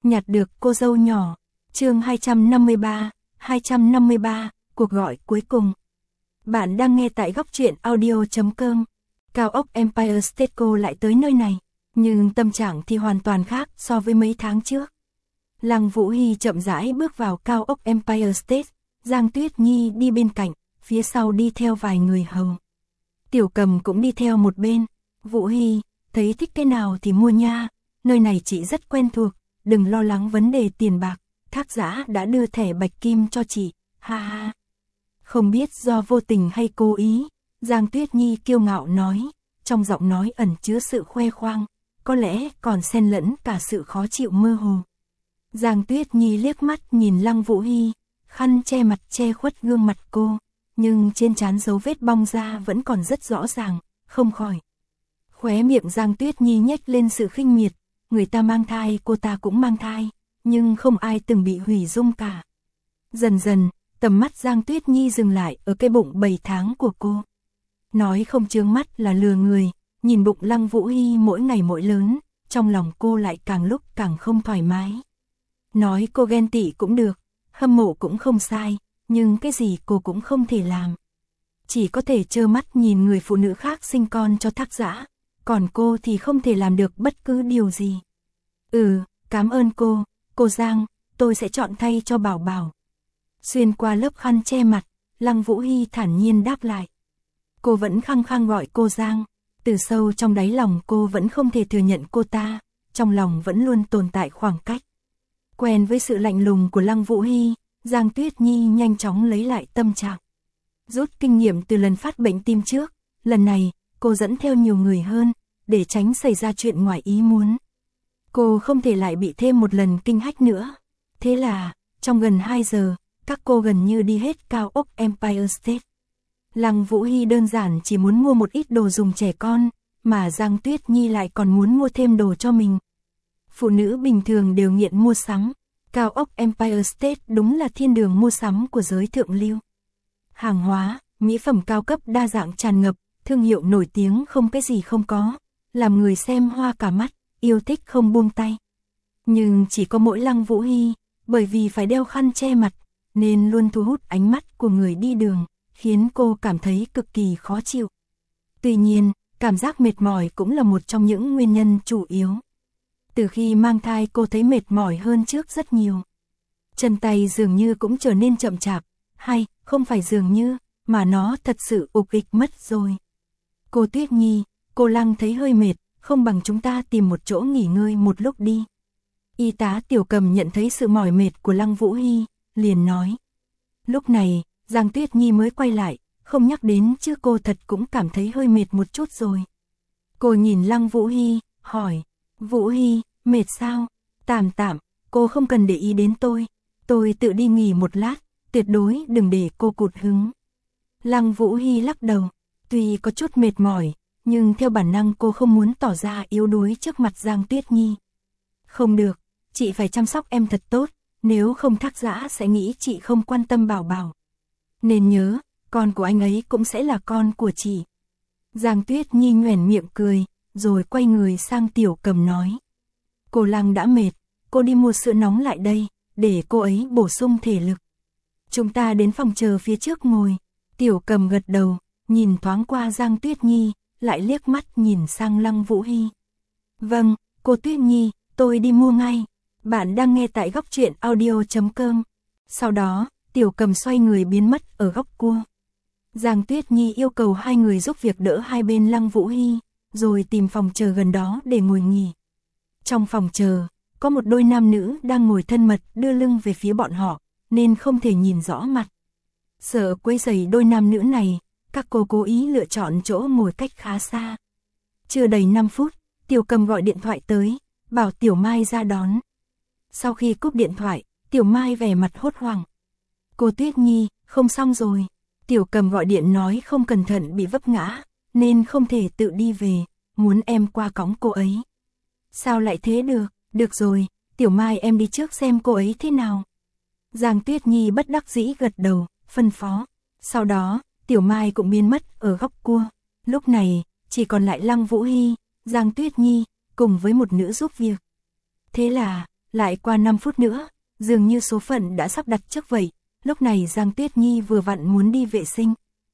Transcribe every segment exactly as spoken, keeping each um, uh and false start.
nhặt được cô dâu nhỏ. Chương hai trăm năm mươi ba, hai trăm năm mươi ba, cuộc gọi cuối cùng. Bạn đang nghe tại góc truyện audio chấm com. Cao ốc Empire State cô lại tới nơi này, nhưng tâm trạng thì hoàn toàn khác so với mấy tháng trước. Lăng Vũ Hy chậm rãi bước vào cao ốc Empire State, Giang Tuyết Nhi đi bên cạnh, phía sau đi theo vài người hầu. Tiểu Cầm cũng đi theo một bên. Vũ Hy, thấy thích cái nào thì mua nha, nơi này chị rất quen thuộc, đừng lo lắng vấn đề tiền bạc, Thác Giã đã đưa thẻ bạch kim cho chị, ha ha. Không biết do vô tình hay cố ý, Giang Tuyết Nhi kiêu ngạo nói, trong giọng nói ẩn chứa sự khoe khoang, có lẽ còn xen lẫn cả sự khó chịu mơ hồ. Giang Tuyết Nhi liếc mắt nhìn Lăng Vũ Hy, khăn che mặt che khuất gương mặt cô, nhưng trên trán dấu vết bong ra vẫn còn rất rõ ràng, không khỏi. Khóe miệng Giang Tuyết Nhi nhếch lên sự khinh miệt, người ta mang thai cô ta cũng mang thai, nhưng không ai từng bị hủy dung cả. Dần dần, tầm mắt Giang Tuyết Nhi dừng lại ở cái bụng bảy tháng của cô. Nói không chướng mắt là lừa người, nhìn bụng Lăng Vũ Hy mỗi ngày mỗi lớn, trong lòng cô lại càng lúc càng không thoải mái. Nói cô ghen tị cũng được, hâm mộ cũng không sai, nhưng cái gì cô cũng không thể làm. Chỉ có thể trơ mắt nhìn người phụ nữ khác sinh con cho Thác Giã, còn cô thì không thể làm được bất cứ điều gì. Ừ, cảm ơn cô, cô Giang, tôi sẽ chọn thay cho Bảo Bảo. Xuyên qua lớp khăn che mặt, Lăng Vũ Hy thản nhiên đáp lại. Cô vẫn khăng khăng gọi cô Giang, từ sâu trong đáy lòng cô vẫn không thể thừa nhận cô ta, trong lòng vẫn luôn tồn tại khoảng cách. Quen với sự lạnh lùng của Lăng Vũ Hy, Giang Tuyết Nhi nhanh chóng lấy lại tâm trạng. Rút kinh nghiệm từ lần phát bệnh tim trước, lần này, cô dẫn theo nhiều người hơn, để tránh xảy ra chuyện ngoài ý muốn. Cô không thể lại bị thêm một lần kinh hách nữa. Thế là, trong gần hai giờ, các cô gần như đi hết cao ốc Empire State. Lăng Vũ Hy đơn giản chỉ muốn mua một ít đồ dùng trẻ con, mà Giang Tuyết Nhi lại còn muốn mua thêm đồ cho mình. Phụ nữ bình thường đều nghiện mua sắm, cao ốc Empire State đúng là thiên đường mua sắm của giới thượng lưu. Hàng hóa, mỹ phẩm cao cấp đa dạng tràn ngập, thương hiệu nổi tiếng không cái gì không có, làm người xem hoa cả mắt, yêu thích không buông tay. Nhưng chỉ có mỗi Lăng Vũ Hy, bởi vì phải đeo khăn che mặt, nên luôn thu hút ánh mắt của người đi đường, khiến cô cảm thấy cực kỳ khó chịu. Tuy nhiên, cảm giác mệt mỏi cũng là một trong những nguyên nhân chủ yếu. Từ khi mang thai cô thấy mệt mỏi hơn trước rất nhiều. Chân tay dường như cũng trở nên chậm chạp, hay, không phải dường như, mà nó thật sự ục ịch mất rồi. Cô Tuyết Nhi, cô Lăng thấy hơi mệt, không bằng chúng ta tìm một chỗ nghỉ ngơi một lúc đi. Y tá Tiểu Cầm nhận thấy sự mỏi mệt của Lăng Vũ Hy, liền nói. Lúc này, Giang Tuyết Nhi mới quay lại, không nhắc đến chứ cô thật cũng cảm thấy hơi mệt một chút rồi. Cô nhìn Lăng Vũ Hy, hỏi, Vũ Hy, mệt sao? Tạm tạm, cô không cần để ý đến tôi, tôi tự đi nghỉ một lát, tuyệt đối đừng để cô cụt hứng. Lăng Vũ Hy lắc đầu, tuy có chút mệt mỏi, nhưng theo bản năng cô không muốn tỏ ra yếu đuối trước mặt Giang Tuyết Nhi. Không được, chị phải chăm sóc em thật tốt, nếu không Thác Giã sẽ nghĩ chị không quan tâm Bảo Bảo. Nên nhớ, con của anh ấy cũng sẽ là con của chị. Giang Tuyết Nhi nhoẻn miệng cười, rồi quay người sang Tiểu Cầm nói. Cô Lăng đã mệt, cô đi mua sữa nóng lại đây, để cô ấy bổ sung thể lực. Chúng ta đến phòng chờ phía trước ngồi. Tiểu Cầm gật đầu, nhìn thoáng qua Giang Tuyết Nhi, lại liếc mắt nhìn sang Lăng Vũ Hy. Vâng, cô Tuyết Nhi, tôi đi mua ngay. Bạn đang nghe tại góc truyện audio chấm com. Sau đó, Tiểu Cầm xoay người biến mất ở góc cua. Giang Tuyết Nhi yêu cầu hai người giúp việc đỡ hai bên Lăng Vũ Hy, rồi tìm phòng chờ gần đó để ngồi nghỉ. Trong phòng chờ, có một đôi nam nữ đang ngồi thân mật đưa lưng về phía bọn họ, nên không thể nhìn rõ mặt. Sợ quấy rầy đôi nam nữ này, các cô cố ý lựa chọn chỗ ngồi cách khá xa. Chưa đầy năm phút, Tiểu Cầm gọi điện thoại tới, bảo Tiểu Mai ra đón. Sau khi cúp điện thoại, Tiểu Mai vẻ mặt hốt hoảng. Cô Tuyết Nhi, không xong rồi. Tiểu Cầm gọi điện nói không cẩn thận bị vấp ngã, nên không thể tự đi về, muốn em qua cõng cô ấy. Sao lại thế được, được rồi, Tiểu Mai em đi trước xem cô ấy thế nào. Giang Tuyết Nhi bất đắc dĩ gật đầu, phân phó. Sau đó, Tiểu Mai cũng biến mất ở góc cua. Lúc này, chỉ còn lại Lăng Vũ Hy, Giang Tuyết Nhi, cùng với một nữ giúp việc. Thế là, Lại qua năm phút nữa, dường như số phận đã sắp đặt trước vậy, lúc này Giang Tuyết Nhi vừa vặn muốn đi vệ sinh.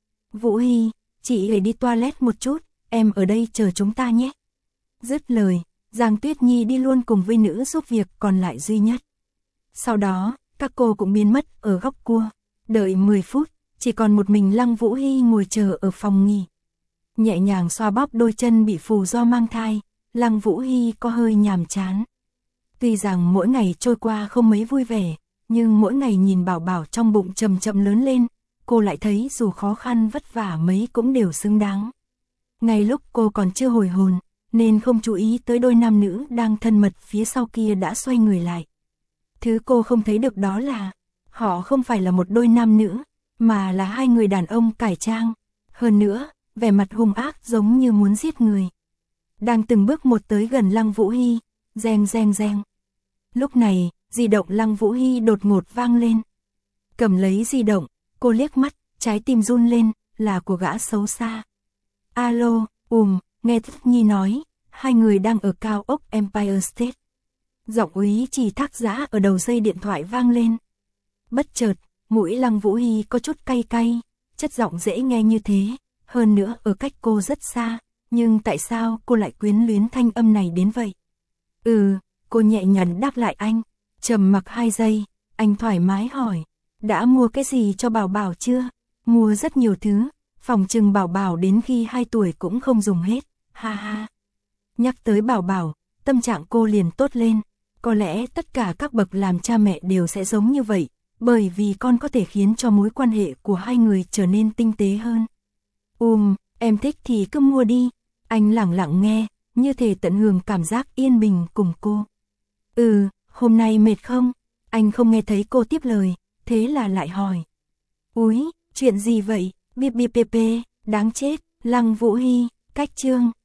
Vũ Hy, chị ấy đi toilet một chút, em ở đây chờ chúng ta nhé. Dứt lời, Giang Tuyết Nhi đi luôn cùng với nữ giúp việc còn lại duy nhất. Sau đó, các cô cũng biến mất ở góc cua. Đợi mười phút, chỉ còn một mình Lăng Vũ Hy ngồi chờ ở phòng nghỉ. Nhẹ nhàng xoa bóp đôi chân bị phù do mang thai, Lăng Vũ Hy có hơi nhàm chán. Tuy rằng mỗi ngày trôi qua không mấy vui vẻ, nhưng mỗi ngày nhìn Bảo Bảo trong bụng chậm chậm lớn lên, cô lại thấy dù khó khăn vất vả mấy cũng đều xứng đáng. Ngay lúc cô còn chưa hồi hồn, nên không chú ý tới đôi nam nữ đang thân mật phía sau kia đã xoay người lại. Thứ cô không thấy được đó là, họ không phải là một đôi nam nữ, mà là hai người đàn ông cải trang. Hơn nữa, vẻ mặt hung ác giống như muốn giết người. Đang từng bước một tới gần Lăng Vũ Hy, reng reng reng. Lúc này, di động Lăng Vũ Hy đột ngột vang lên. Cầm lấy di động, cô liếc mắt, trái tim run lên, là của gã xấu xa. Alo, ùm, nghe Tuyết Nhi nói, hai người đang ở cao ốc Empire State. Giọng úy Trì Thác Giã ở đầu dây điện thoại vang lên. Bất chợt, mũi Lăng Vũ Hy có chút cay cay, chất giọng dễ nghe như thế, hơn nữa ở cách cô rất xa, nhưng tại sao cô lại quyến luyến thanh âm này đến vậy? Ừ, cô nhẹ nhàng đáp lại anh, trầm mặc hai giây, anh thoải mái hỏi, đã mua cái gì cho Bảo Bảo chưa? Mua rất nhiều thứ, phòng trừng Bảo Bảo đến khi hai tuổi cũng không dùng hết, ha ha. Nhắc tới Bảo Bảo, tâm trạng cô liền tốt lên, có lẽ tất cả các bậc làm cha mẹ đều sẽ giống như vậy, bởi vì con có thể khiến cho mối quan hệ của hai người trở nên tinh tế hơn. Ùm, em thích thì cứ mua đi, anh lặng lặng nghe, như thể tận hưởng cảm giác yên bình cùng cô. Ừ, hôm nay mệt không? Anh không nghe thấy cô tiếp lời, thế là lại hỏi. Úi, chuyện gì vậy? Bip bip bip bip, đáng chết, Lăng Vũ Hy, cách chương.